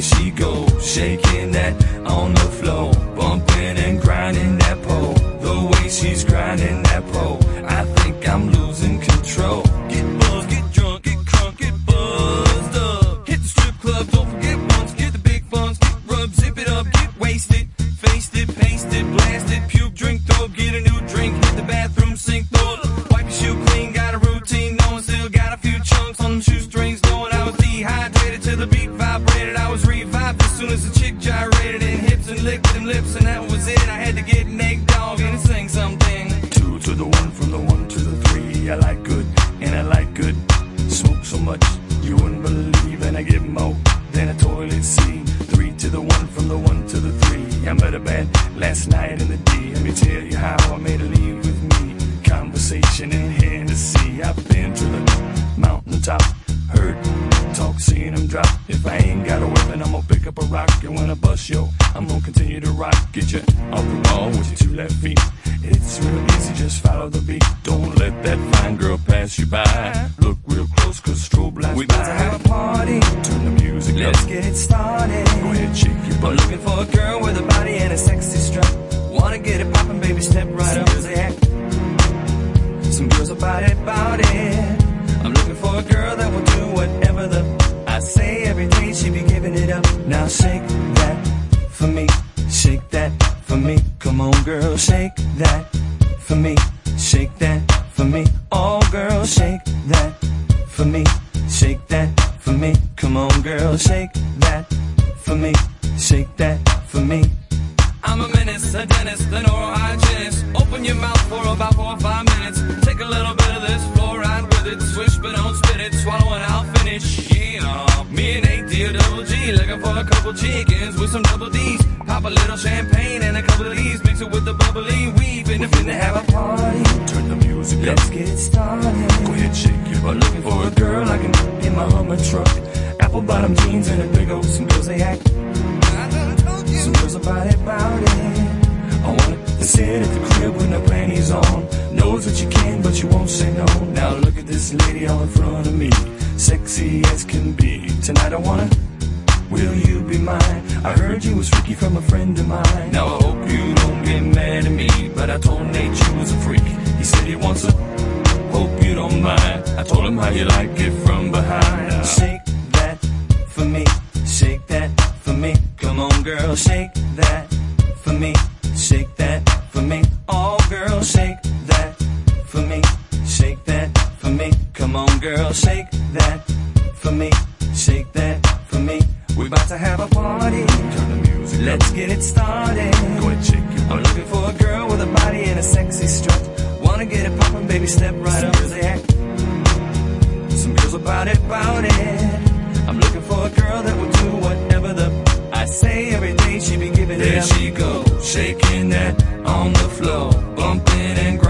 There she goes, shaking that on the floor, bumping and grinding that pole. The way she's grinding that pole, I think I'm losing control. Get buzzed, get drunk, get crunk, get buzzed up. Hit the strip club, don't forget once, get the big funds, get rubbed, zip it up, get wasted, faced it, paste it, blast it, puke, drink, throw, get a new drink, hit the bathroom sink, throw it, wipe your shoe clean, got a routine, knowing still got a few chunks on them shoestrings, going. I was dehydrated till the beat vibrated, I was revived as soon as the chick gyrated and hips and licked them lips, and that was it. I had to get an egg dog and sing something. 2 to the 1, from the 1 to the 3. I like good and I like good. Smoke so much you wouldn't believe, and I get more than a toilet seat. 3 to the 1, from the 1 to the 3. I met a bad last night in the D. Let me tell you how I made her leave with me. Conversation and Hennessy. I've been to the mountaintop, heard talk, seen him drop. If I ain't got a weapon, I'm gonna pick up a rock, and when I bust, yo, I'm gonna continue to rock. Get you off the wall with your 2 left feet. It's real easy, just follow the beat. Don't let that fine girl pass you by. Look real close, cause strobe lights. We about to have a party, turn the music up. Let's get it started. Go ahead, shake your butt. I'm looking for a girl with a body and a sexy strut. Wanna get it poppin', baby, step right up. Some girls about it. I'm looking for a girl that will do whatever I say every day. She be giving it up. Now shake that for me, shake that for me. Come on, girl, shake that for me, shake that for me. Oh, girl, shake that for me, shake that for me. Come on, girl, shake that for me, shake that for me. I'm a menace, a dentist, an oral hygienist. Open your mouth for about 4 or 5 minutes. Take a little bit of this, fluoride with it. Swish but don't spit it, swallow and I'll finish. Yeah, me and A.D. or Double G, looking for a couple chickens with some double D's. Pop a little champagne and a couple of these, mix it with the bubbly weave. And if finna have a party, turn the music up. Let's get it started. Go ahead, shake your butt. Looking for a girl I can in my Hummer truck. Apple bottom jeans and a big old. Some girls they act. Some girls about it. I want it to sit at the crib with no panties on. Knows what you can, but you won't say no. Now look at this lady all in front of me, sexy as can be. Tonight I wanna, will you be mine? I heard you was freaky from a friend of mine. Now I hope you don't get mad at me, but I told Nate you was a freak. He said he wants a, hope you don't mind. I told him how you like it from behind. Shake that for me, shake that for me. Come on, girl, shake that for me, shake that for me. Oh, girl, shake that for me, shake that for me. Come on, girl, shake that for me, shake that for me. We about to have a party, turn the music up. Let's get it started. Go ahead, shake it. I'm looking for a girl with a body and a sexy strut. Wanna get it poppin', baby, step right up. Some girls about it. I'm looking for a girl that will do whatever I say every day. She be giving it up. There she goes, shaking that on the floor, bumping and